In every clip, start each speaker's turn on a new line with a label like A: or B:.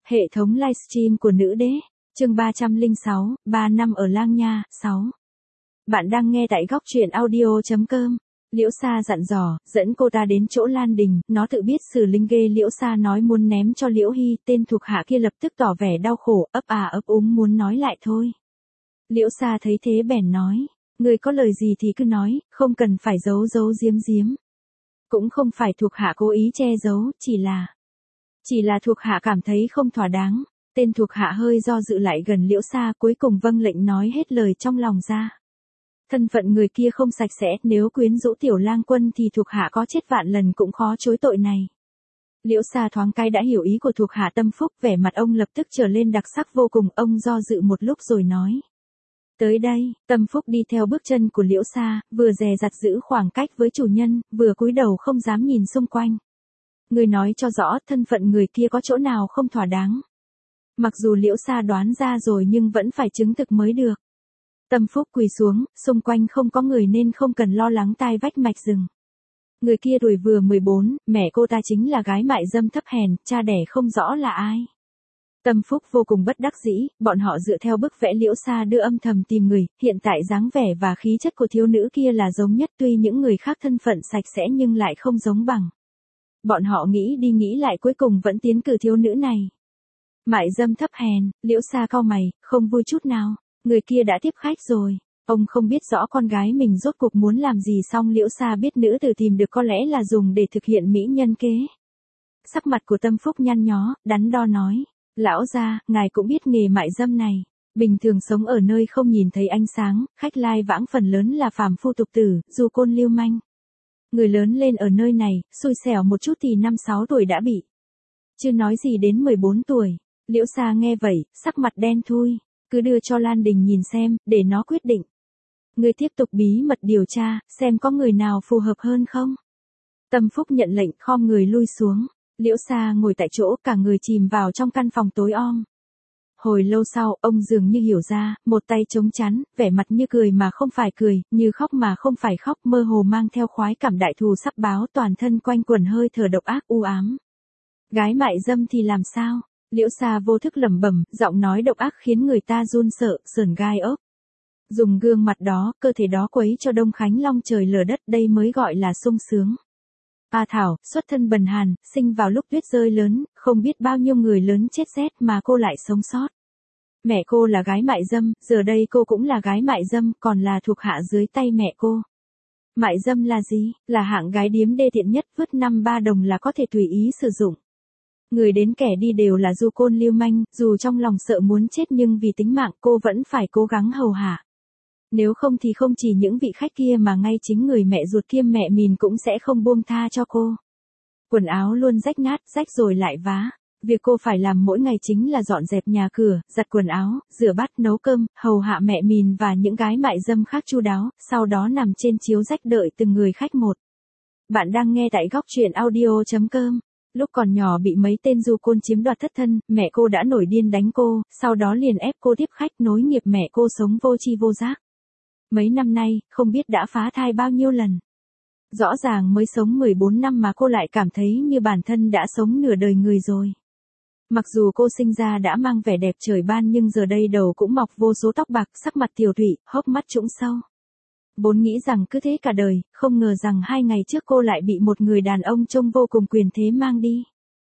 A: Hệ thống livestream của nữ đế, chương 306, 3 năm ở Lang Nha, 6. Bạn đang nghe tại góc truyện audio.com. Liễu Sa dặn dò, dẫn cô ta đến chỗ Lan Đình, nó tự biết xử linh ghê. Liễu Sa nói muốn ném cho Liễu Hy, tên thuộc hạ kia lập tức tỏ vẻ đau khổ, ấp úng muốn nói lại thôi. Liễu Sa thấy thế bèn nói, người có lời gì thì cứ nói, không cần phải giấu giếm. Cũng không phải thuộc hạ cố ý che giấu, chỉ là thuộc hạ cảm thấy không thỏa đáng. Tên thuộc hạ hơi do dự lại gần Liễu Sa, cuối cùng vâng lệnh nói hết lời trong lòng ra. Thân phận người kia không sạch sẽ, nếu quyến rũ tiểu lang quân thì thuộc hạ có chết vạn lần cũng khó chối tội này. Liễu Sa thoáng cái đã hiểu ý của thuộc hạ Tâm Phúc, vẻ mặt ông lập tức trở lên đặc sắc vô cùng, ông do dự một lúc rồi nói. Tới đây, Tâm Phúc đi theo bước chân của Liễu Sa, vừa dè dặt giữ khoảng cách với chủ nhân, vừa cúi đầu không dám nhìn xung quanh. Người nói cho rõ thân phận người kia có chỗ nào không thỏa đáng. Mặc dù Liễu Sa đoán ra rồi nhưng vẫn phải chứng thực mới được. Tâm Phúc quỳ xuống, xung quanh không có người nên không cần lo lắng tai vách mạch rừng. Người kia tuổi vừa 14, mẹ cô ta chính là gái mại dâm thấp hèn, cha đẻ không rõ là ai. Tâm Phúc vô cùng bất đắc dĩ, bọn họ dựa theo bức vẽ Liễu Sa đưa âm thầm tìm người, hiện tại dáng vẻ và khí chất của thiếu nữ kia là giống nhất, tuy những người khác thân phận sạch sẽ nhưng lại không giống bằng. Bọn họ nghĩ đi nghĩ lại cuối cùng vẫn tiến cử thiếu nữ này. Mại dâm thấp hèn, Liễu Sa cau mày, không vui chút nào, người kia đã tiếp khách rồi. Ông không biết rõ con gái mình rốt cuộc muốn làm gì, xong Liễu Sa biết nữ tử tìm được có lẽ là dùng để thực hiện mỹ nhân kế. Sắc mặt của Tâm Phúc nhăn nhó, đắn đo nói, lão gia, ngài cũng biết nghề mại dâm này. Bình thường sống ở nơi không nhìn thấy ánh sáng, khách lai vãng phần lớn là phàm phu tục tử, du côn lưu manh. Người lớn lên ở nơi này, xui xẻo một chút thì 5-6 tuổi đã bị. Chưa nói gì đến 14 tuổi. Liễu Sa nghe vậy, sắc mặt đen thui. Cứ đưa cho Lan Đình nhìn xem, để nó quyết định. Người tiếp tục bí mật điều tra, xem có người nào phù hợp hơn không. Tâm Phúc nhận lệnh, khom người lui xuống. Liễu Sa ngồi tại chỗ, cả người chìm vào trong căn phòng tối om. Hồi lâu sau, ông dường như hiểu ra, một tay chống chắn, vẻ mặt như cười mà không phải cười, như khóc mà không phải khóc, mơ hồ mang theo khoái cảm đại thù sắp báo, toàn thân quanh quẩn hơi thở độc ác u ám. Gái mại dâm thì làm sao? Liễu Sa vô thức lẩm bẩm, giọng nói độc ác khiến người ta run sợ, sởn gai ốc. Dùng gương mặt đó, cơ thể đó quấy cho Đông Khánh long trời lở đất, đây mới gọi là sung sướng. A Thảo, xuất thân bần hàn, sinh vào lúc tuyết rơi lớn, không biết bao nhiêu người lớn chết rét mà cô lại sống sót. Mẹ cô là gái mại dâm, giờ đây cô cũng là gái mại dâm, còn là thuộc hạ dưới tay mẹ cô. Mại dâm là gì? Là hạng gái điếm đê tiện nhất, vứt 5-3 đồng là có thể tùy ý sử dụng. Người đến kẻ đi đều là du côn lưu manh, dù trong lòng sợ muốn chết nhưng vì tính mạng cô vẫn phải cố gắng hầu hạ. Nếu không thì không chỉ những vị khách kia mà ngay chính người mẹ ruột kiêm mẹ mình cũng sẽ không buông tha cho cô. Quần áo luôn rách nát, rách rồi lại vá. Việc cô phải làm mỗi ngày chính là dọn dẹp nhà cửa, giặt quần áo, rửa bát, nấu cơm, hầu hạ mẹ mình và những gái mại dâm khác chu đáo, sau đó nằm trên chiếu rách đợi từng người khách một. Bạn đang nghe tại góc truyện audio.com. Lúc còn nhỏ bị mấy tên du côn chiếm đoạt thất thân, mẹ cô đã nổi điên đánh cô, sau đó liền ép cô tiếp khách, nối nghiệp mẹ cô sống vô tri vô giác. Mấy năm nay, không biết đã phá thai bao nhiêu lần. Rõ ràng mới sống 14 năm mà cô lại cảm thấy như bản thân đã sống nửa đời người rồi. Mặc dù cô sinh ra đã mang vẻ đẹp trời ban nhưng giờ đây đầu cũng mọc vô số tóc bạc, sắc mặt tiều tụy, hốc mắt trũng sâu. Vốn nghĩ rằng cứ thế cả đời, không ngờ rằng 2 ngày trước cô lại bị một người đàn ông trông vô cùng quyền thế mang đi.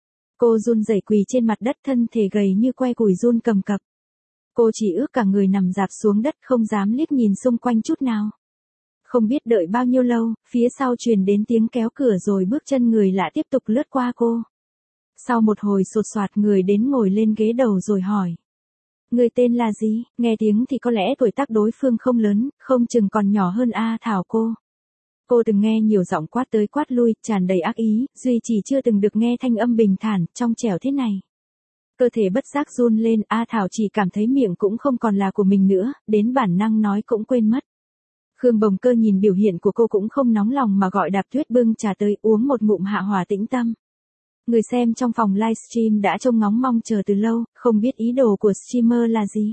A: Cô run rẩy quỳ trên mặt đất, thân thể gầy như que củi run cầm cập. Cô chỉ ước cả người nằm rạp xuống đất, không dám liếc nhìn xung quanh chút nào. Không biết đợi bao nhiêu lâu, phía sau truyền đến tiếng kéo cửa rồi bước chân người lạ tiếp tục lướt qua cô. Sau một hồi sột soạt người đến ngồi lên ghế đầu rồi hỏi. Người tên là gì? Nghe tiếng thì có lẽ tuổi tác đối phương không lớn, không chừng còn nhỏ hơn A Thảo cô. Cô từng nghe nhiều giọng quát tới quát lui, tràn đầy ác ý, duy chỉ chưa từng được nghe thanh âm bình thản, trong trẻo thế này. Cơ thể bất giác run lên, A Thảo chỉ cảm thấy miệng cũng không còn là của mình nữa, đến bản năng nói cũng quên mất. Khương Bồng Cơ nhìn biểu hiện của cô cũng không nóng lòng mà gọi Đạp Tuyết bưng trà tới uống một ngụm hạ hòa tĩnh tâm. Người xem trong phòng livestream đã trông ngóng mong chờ từ lâu, không biết ý đồ của streamer là gì.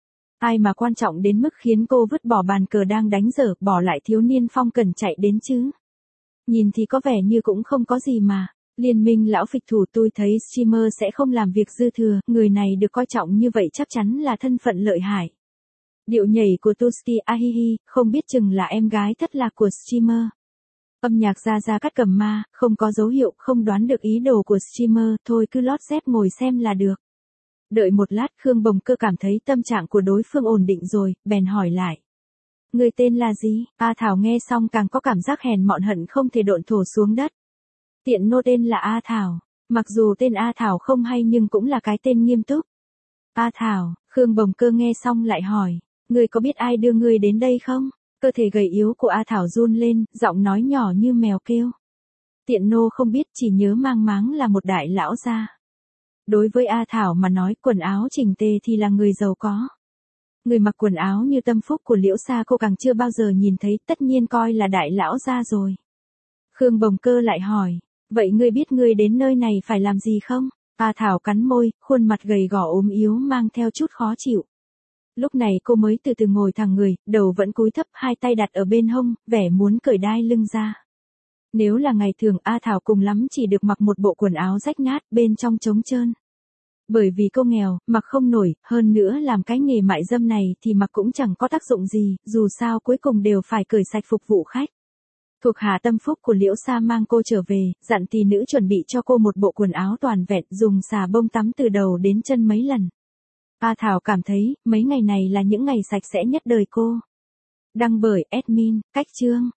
A: Ai mà quan trọng đến mức khiến cô vứt bỏ bàn cờ đang đánh dở, bỏ lại thiếu niên phong cần chạy đến chứ. Nhìn thì có vẻ như cũng không có gì mà. Liên minh lão phịch thủ, tôi thấy streamer sẽ không làm việc dư thừa, người này được coi trọng như vậy chắc chắn là thân phận lợi hại. Điệu nhảy của Tusti Ahihi, không biết chừng là em gái thất lạc của streamer. Âm nhạc ra cắt cầm ma, không có dấu hiệu, không đoán được ý đồ của streamer, thôi cứ lót dép ngồi xem là được. Đợi một lát Khương Bồng Cơ cảm thấy tâm trạng của đối phương ổn định rồi, bèn hỏi lại. Người tên là gì? A Thảo nghe xong càng có cảm giác hèn mọn hận không thể độn thổ xuống đất. Tiện nô tên là A Thảo. Mặc dù tên A Thảo không hay nhưng cũng là cái tên nghiêm túc. A Thảo, Khương Bồng Cơ nghe xong lại hỏi. Người có biết ai đưa người đến đây không? Cơ thể gầy yếu của A Thảo run lên, giọng nói nhỏ như mèo kêu. Tiện nô không biết, chỉ nhớ mang máng là một đại lão gia. Đối với A Thảo mà nói quần áo chỉnh tề thì là người giàu có. Người mặc quần áo như tâm phúc của Liễu Sa cô càng chưa bao giờ nhìn thấy, tất nhiên coi là đại lão gia rồi. Khương Bồng Cơ lại hỏi, vậy ngươi biết ngươi đến nơi này phải làm gì không? A Thảo cắn môi, khuôn mặt gầy gò ốm yếu mang theo chút khó chịu. Lúc này cô mới từ từ ngồi thẳng người, đầu vẫn cúi thấp, hai tay đặt ở bên hông, vẻ muốn cởi đai lưng ra. Nếu là ngày thường A Thảo cùng lắm chỉ được mặc một bộ quần áo rách nát, bên trong trống trơn. Bởi vì cô nghèo, mặc không nổi, hơn nữa làm cái nghề mại dâm này thì mặc cũng chẳng có tác dụng gì, dù sao cuối cùng đều phải cởi sạch phục vụ khách. Thuộc hạ tâm phúc của Liễu Sa mang cô trở về, dặn tỷ nữ chuẩn bị cho cô một bộ quần áo toàn vẹn, dùng xà bông tắm từ đầu đến chân mấy lần. A Thảo cảm thấy, mấy ngày này là những ngày sạch sẽ nhất đời cô. Đăng bởi admin, Cách Chương.